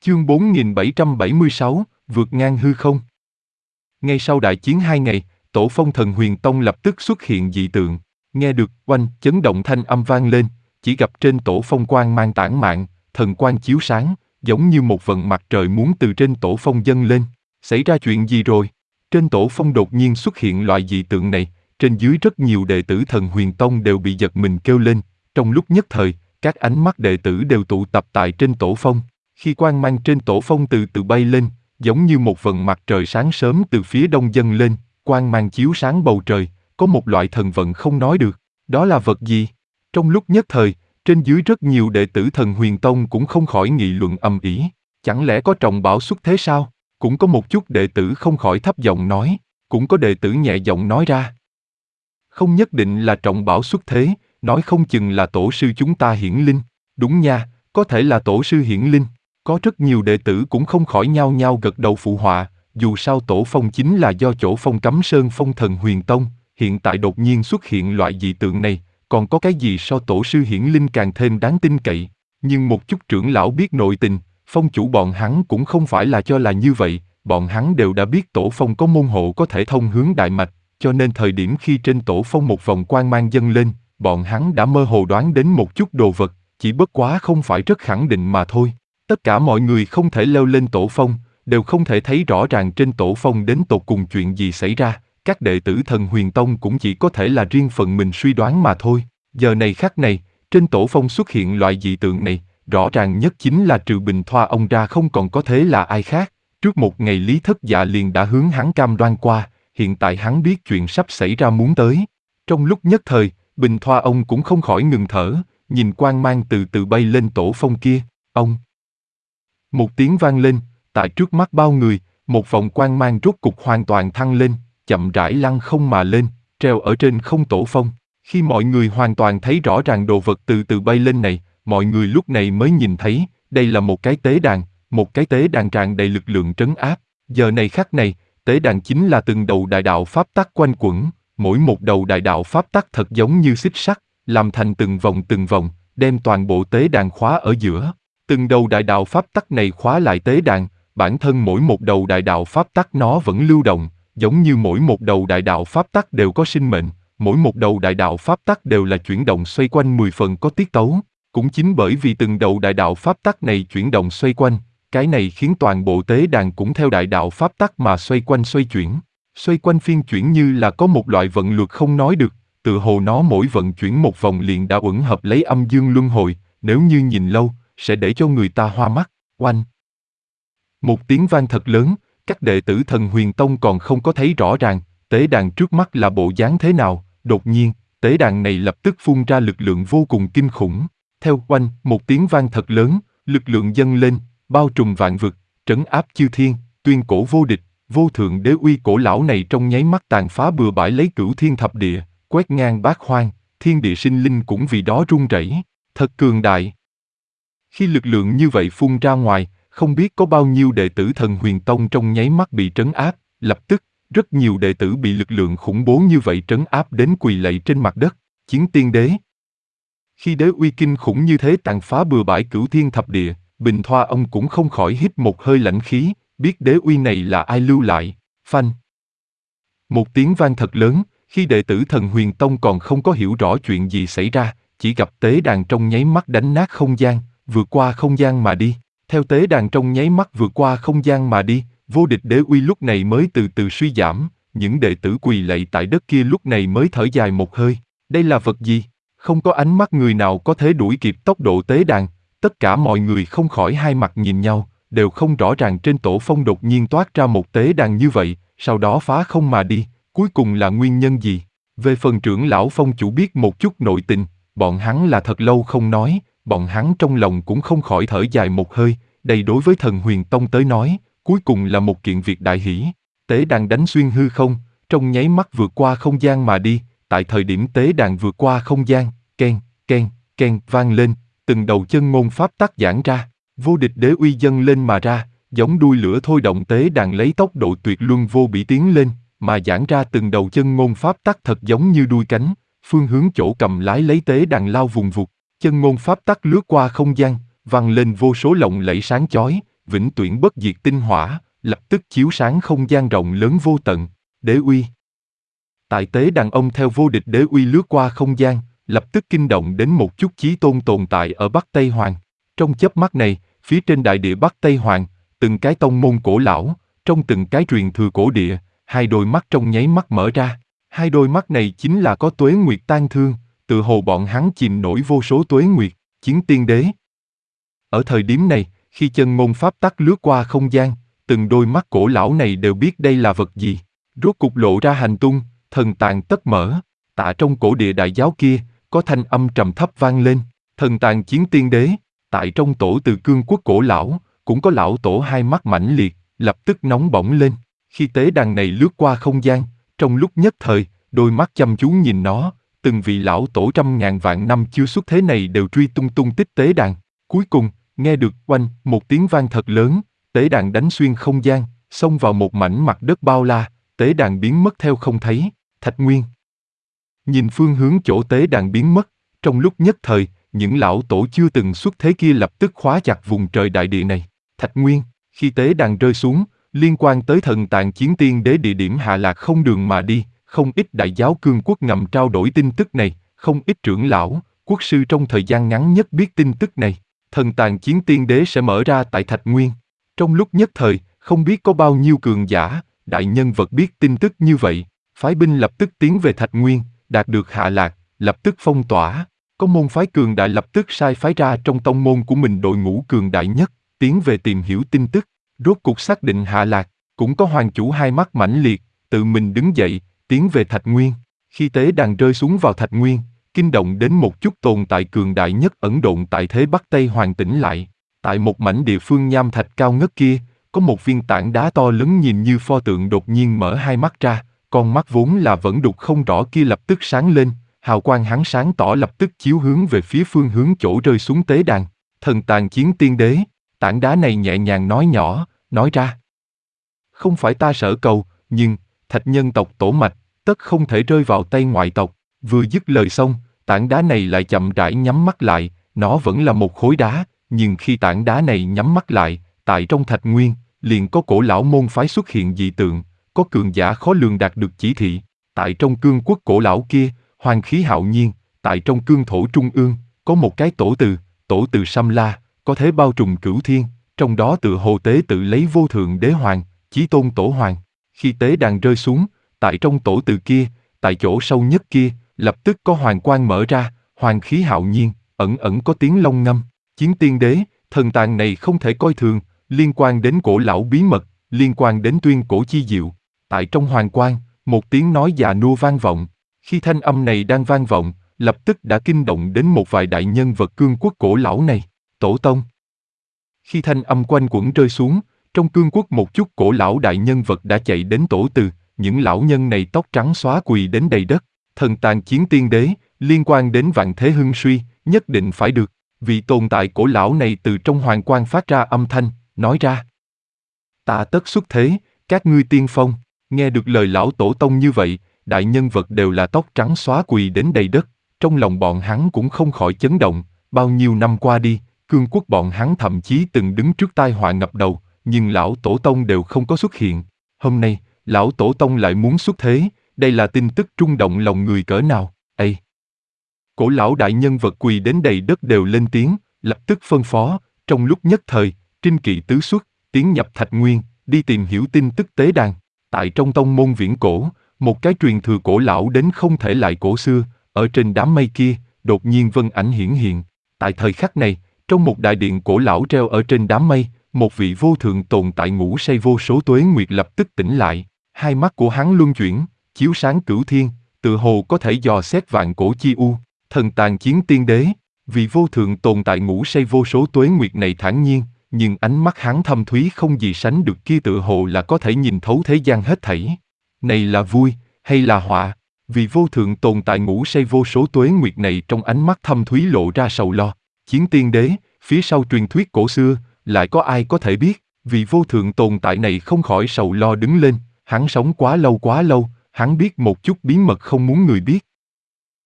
Chương 4776, vượt ngang hư không. Ngay sau đại chiến 2 ngày, tổ phong thần Huyền Tông lập tức xuất hiện dị tượng. Nghe được oanh chấn động thanh âm vang lên, chỉ gặp trên tổ phong quang mang tản mạn, thần quang chiếu sáng, giống như một vận mặt trời muốn từ trên tổ phong dâng lên. Xảy ra chuyện gì rồi? Trên tổ phong đột nhiên xuất hiện loại dị tượng này, trên dưới rất nhiều đệ tử thần Huyền Tông đều bị giật mình kêu lên. Trong lúc nhất thời, các ánh mắt đệ tử đều tụ tập tại trên tổ phong. Khi quang mang trên tổ phong từ từ bay lên, giống như một vận mặt trời sáng sớm từ phía đông dâng lên, quang mang chiếu sáng bầu trời, có một loại thần vận không nói được. Đó là vật gì? Trong lúc nhất thời, trên dưới rất nhiều đệ tử thần Huyền Tông cũng không khỏi nghị luận ầm ĩ. Chẳng lẽ có trọng bảo xuất thế sao? Cũng có một chút đệ tử không khỏi thấp giọng nói, cũng có đệ tử nhẹ giọng nói ra. Không nhất định là trọng bảo xuất thế, nói không chừng là tổ sư chúng ta hiển linh. Đúng nha, có thể là tổ sư hiển linh. Có rất nhiều đệ tử cũng không khỏi nhao nhao gật đầu phụ họa, dù sao tổ phong chính là do chỗ phong cấm sơn phong thần Huyền Tông, hiện tại đột nhiên xuất hiện loại dị tượng này, còn có cái gì so tổ sư hiển linh càng thêm đáng tin cậy. Nhưng một chút trưởng lão biết nội tình, phong chủ bọn hắn cũng không phải là cho là như vậy, bọn hắn đều đã biết tổ phong có môn hộ có thể thông hướng đại mạch, cho nên thời điểm khi trên tổ phong một vòng quang mang dâng lên, bọn hắn đã mơ hồ đoán đến một chút đồ vật, chỉ bất quá không phải rất khẳng định mà thôi. Tất cả mọi người không thể leo lên tổ phong, đều không thể thấy rõ ràng trên tổ phong đến tột cùng chuyện gì xảy ra, các đệ tử thần Huyền Tông cũng chỉ có thể là riêng phần mình suy đoán mà thôi. Giờ này khắc này, trên tổ phong xuất hiện loại dị tượng này, rõ ràng nhất chính là trừ Bình Thoa ông ra không còn có thế là ai khác. Trước một ngày Lý Thất Dạ liền đã hướng hắn cam đoan qua, hiện tại hắn biết chuyện sắp xảy ra muốn tới. Trong lúc nhất thời, Bình Thoa ông cũng không khỏi ngừng thở, nhìn quang mang từ từ bay lên tổ phong kia, ông. Một tiếng vang lên, tại trước mắt bao người, một vòng quang mang rốt cục hoàn toàn thăng lên, chậm rãi lăng không mà lên, treo ở trên không tổ phong. Khi mọi người hoàn toàn thấy rõ ràng đồ vật từ từ bay lên này, mọi người lúc này mới nhìn thấy, đây là một cái tế đàn tràn đầy lực lượng trấn áp. Giờ này khắc này, tế đàn chính là từng đầu đại đạo pháp tắc quanh quẩn, mỗi một đầu đại đạo pháp tắc thật giống như xích sắt, làm thành từng vòng, đem toàn bộ tế đàn khóa ở giữa. Từng đầu đại đạo pháp tắc này khóa lại tế đàn, bản thân mỗi một đầu đại đạo pháp tắc nó vẫn lưu động, giống như mỗi một đầu đại đạo pháp tắc đều có sinh mệnh, mỗi một đầu đại đạo pháp tắc đều là chuyển động xoay quanh 10 phần có tiết tấu. Cũng chính bởi vì từng đầu đại đạo pháp tắc này chuyển động xoay quanh, cái này khiến toàn bộ tế đàn cũng theo đại đạo pháp tắc mà xoay quanh phiên chuyển như là có một loại vận luật không nói được, tựa hồ nó mỗi vận chuyển một vòng liền đã uẩn hợp lấy âm dương luân hồi, nếu như nhìn lâu, sẽ để cho người ta hoa mắt. Oanh! Một tiếng vang thật lớn, các đệ tử thần Huyền Tông còn không có thấy rõ ràng, tế đàn trước mắt là bộ dáng thế nào, đột nhiên, tế đàn này lập tức phun ra lực lượng vô cùng kinh khủng. Theo oanh, một tiếng vang thật lớn, lực lượng dâng lên, bao trùm vạn vực, trấn áp chư thiên, tuyên cổ vô địch, vô thượng đế uy cổ lão này trong nháy mắt tàn phá bừa bãi lấy cửu thiên thập địa, quét ngang bát hoang, thiên địa sinh linh cũng vì đó run rẩy, thật cường đại. Khi lực lượng như vậy phun ra ngoài, không biết có bao nhiêu đệ tử thần Huyền Tông trong nháy mắt bị trấn áp, lập tức, rất nhiều đệ tử bị lực lượng khủng bố như vậy trấn áp đến quỳ lạy trên mặt đất, chiến tiên đế. Khi đế uy kinh khủng như thế tàn phá bừa bãi cửu thiên thập địa, Bình Thoa ông cũng không khỏi hít một hơi lãnh khí, biết đế uy này là ai lưu lại, phanh. Một tiếng vang thật lớn, khi đệ tử thần Huyền Tông còn không có hiểu rõ chuyện gì xảy ra, chỉ gặp tế đàn trong nháy mắt đánh nát không gian, vượt qua không gian mà đi. Theo tế đàn trong nháy mắt vượt qua không gian mà đi, vô địch đế uy lúc này mới từ từ suy giảm, những đệ tử quỳ lạy tại đất kia lúc này mới thở dài một hơi. Đây là vật gì? Không có ánh mắt người nào có thể đuổi kịp tốc độ tế đàn, tất cả mọi người không khỏi hai mặt nhìn nhau, đều không rõ ràng trên tổ phong đột nhiên toát ra một tế đàn như vậy, sau đó phá không mà đi, cuối cùng là nguyên nhân gì? Về phần trưởng lão phong chủ biết một chút nội tình, bọn hắn là thật lâu không nói, bọn hắn trong lòng cũng không khỏi thở dài một hơi, đây đối với thần Huyền Tông tới nói, cuối cùng là một kiện việc đại hỷ. Tế đàn đánh xuyên hư không, trong nháy mắt vượt qua không gian mà đi, tại thời điểm tế đàn vượt qua không gian, keng, keng, keng vang lên, từng đầu chân ngôn pháp tắc giãn ra, vô địch đế uy dâng lên mà ra, giống đuôi lửa thôi động tế đàn lấy tốc độ tuyệt luân vô bỉ tiến lên, mà giãn ra từng đầu chân ngôn pháp tắc thật giống như đuôi cánh, phương hướng chỗ cầm lái lấy tế đàn lao vùng vụt, chân ngôn pháp tắc lướt qua không gian, vang lên vô số lộng lẫy sáng chói, vĩnh tuyển bất diệt tinh hỏa, lập tức chiếu sáng không gian rộng lớn vô tận. Đế uy. Tại tế đàn ông theo vô địch đế uy lướt qua không gian, lập tức kinh động đến một chút chí tôn tồn tại ở Bắc Tây Hoàng. Trong chớp mắt này, phía trên đại địa Bắc Tây Hoàng, từng cái tông môn cổ lão, trong từng cái truyền thừa cổ địa, hai đôi mắt trong nháy mắt mở ra. Hai đôi mắt này chính là có tuế nguyệt tan thương, tự hồ bọn hắn chìm nổi vô số tuế nguyệt, chiến tiên đế. Ở thời điểm này, khi chân ngôn pháp tắc lướt qua không gian, từng đôi mắt cổ lão này đều biết đây là vật gì. Rốt cục lộ ra hành tung, thần tàng tất mở. Tại trong cổ địa đại giáo kia, có thanh âm trầm thấp vang lên, thần tàng chiến tiên đế. Tại trong tổ từ cương quốc cổ lão, cũng có lão tổ hai mắt mãnh liệt, lập tức nóng bỏng lên. Khi tế đàn này lướt qua không gian, trong lúc nhất thời, đôi mắt chăm chú nhìn nó, từng vị lão tổ trăm ngàn vạn năm chưa xuất thế này đều truy tung tung tích tế đàn. Cuối cùng, nghe được oanh một tiếng vang thật lớn, tế đàn đánh xuyên không gian, xông vào một mảnh mặt đất bao la, tế đàn biến mất theo không thấy. Thạch Nguyên nhìn phương hướng chỗ tế đàn biến mất, trong lúc nhất thời, những lão tổ chưa từng xuất thế kia lập tức khóa chặt vùng trời đại địa này. Thạch Nguyên, khi tế đàn rơi xuống, liên quan tới thần tàng chiến tiên đế địa điểm hạ lạc không đường mà đi, không ít đại giáo cương quốc ngầm trao đổi tin tức này, không ít trưởng lão, quốc sư trong thời gian ngắn nhất biết tin tức này. Thần tàng chiến tiên đế sẽ mở ra tại Thạch Nguyên. Trong lúc nhất thời, không biết có bao nhiêu cường giả, đại nhân vật biết tin tức như vậy, phái binh lập tức tiến về Thạch Nguyên, đạt được hạ lạc, lập tức phong tỏa. Có môn phái cường đại lập tức sai phái ra trong tông môn của mình đội ngũ cường đại nhất, tiến về tìm hiểu tin tức, rốt cuộc xác định hạ lạc. Cũng có hoàng chủ hai mắt mãnh liệt, tự mình đứng dậy, tiến về Thạch Nguyên. Khi tế đàn rơi xuống vào Thạch Nguyên, kinh động đến một chút tồn tại cường đại nhất ẩn độn tại thế Bắc Tây Hoàng tỉnh lại. Tại một mảnh địa phương nham thạch cao ngất kia, có một viên tảng đá to lớn nhìn như pho tượng đột nhiên mở hai mắt ra, con mắt vốn là vẫn đục không rõ kia lập tức sáng lên, hào quang hắn sáng tỏ lập tức chiếu hướng về phía phương hướng chỗ rơi xuống tế đàn. Thần tàng chiến tiên đế, tảng đá này nhẹ nhàng nói nhỏ, nói ra. Không phải ta sở cầu, nhưng, thạch nhân tộc tổ mạch, tất không thể rơi vào tay ngoại tộc. Vừa dứt lời xong, tảng đá này lại chậm rãi nhắm mắt lại, nó vẫn là một khối đá, nhưng khi tảng đá này nhắm mắt lại, tại trong Thạch Nguyên, liền có cổ lão môn phái xuất hiện dị tượng, có cường giả khó lường đạt được chỉ thị. Tại trong cương quốc cổ lão kia, hoàng khí hạo nhiên, tại trong cương thổ trung ương, có một cái tổ từ Sâm La, có thể bao trùm cửu thiên, trong đó tự hồ tế tự lấy vô thượng đế hoàng, chí tôn tổ hoàng. Khi tế đàn rơi xuống, tại trong tổ từ kia, tại chỗ sâu nhất kia, lập tức có hoàng quang mở ra, hoàng khí hạo nhiên, ẩn ẩn có tiếng long ngâm. Chiến tiên đế, thần tàng này không thể coi thường, liên quan đến cổ lão bí mật, liên quan đến tuyên cổ chi diệu. Tại trong hoàng quang, một tiếng nói già nua vang vọng. Khi thanh âm này đang vang vọng, lập tức đã kinh động đến một vài đại nhân vật cương quốc cổ lão này. Tổ tông. Khi thanh âm quanh quẩn rơi xuống, trong cương quốc một chút cổ lão đại nhân vật đã chạy đến tổ từ, những lão nhân này tóc trắng xóa quỳ đến đầy đất. Thần tàng chiến tiên đế, liên quan đến vạn thế hưng suy, nhất định phải được. Vị tồn tại cổ lão này từ trong hoàng quang phát ra âm thanh, nói ra. Ta tất xuất thế, các ngươi tiên phong. Nghe được lời lão tổ tông như vậy, đại nhân vật đều là tóc trắng xóa quỳ đến đầy đất. Trong lòng bọn hắn cũng không khỏi chấn động, bao nhiêu năm qua đi, cương quốc bọn hắn thậm chí từng đứng trước tai họa ngập đầu, nhưng lão tổ tông đều không có xuất hiện. Hôm nay, lão tổ tông lại muốn xuất thế, đây là tin tức rung động lòng người cỡ nào. Ây! Cổ lão đại nhân vật quỳ đến đầy đất đều lên tiếng, lập tức phân phó, trong lúc nhất thời, trinh kỵ tứ xuất, tiến nhập Thạch Nguyên, đi tìm hiểu tin tức tế đàn. Tại trong tông môn viễn cổ, một cái truyền thừa cổ lão đến không thể lại cổ xưa, ở trên đám mây kia, đột nhiên vân ảnh hiển hiện. Tại thời khắc này, trong một đại điện cổ lão treo ở trên đám mây, một vị vô thượng tồn tại ngủ say vô số tuế nguyệt lập tức tỉnh lại, hai mắt của hắn luân chuyển, chiếu sáng cửu thiên, tự hồ có thể dò xét vạn cổ chi u. Thần tàng chiến tiên đế, vị vô thượng tồn tại ngủ say vô số tuế nguyệt này thản nhiên, nhưng ánh mắt hắn thâm thúy không gì sánh được kia tự hồ là có thể nhìn thấu thế gian hết thảy. Này là vui, hay là họa? Vị vô thượng tồn tại ngủ say vô số tuế nguyệt này trong ánh mắt thâm thúy lộ ra sầu lo. Chiến tiên đế, phía sau truyền thuyết cổ xưa, lại có ai có thể biết? Vị vô thượng tồn tại này không khỏi sầu lo đứng lên, hắn sống quá lâu, hắn biết một chút bí mật không muốn người biết.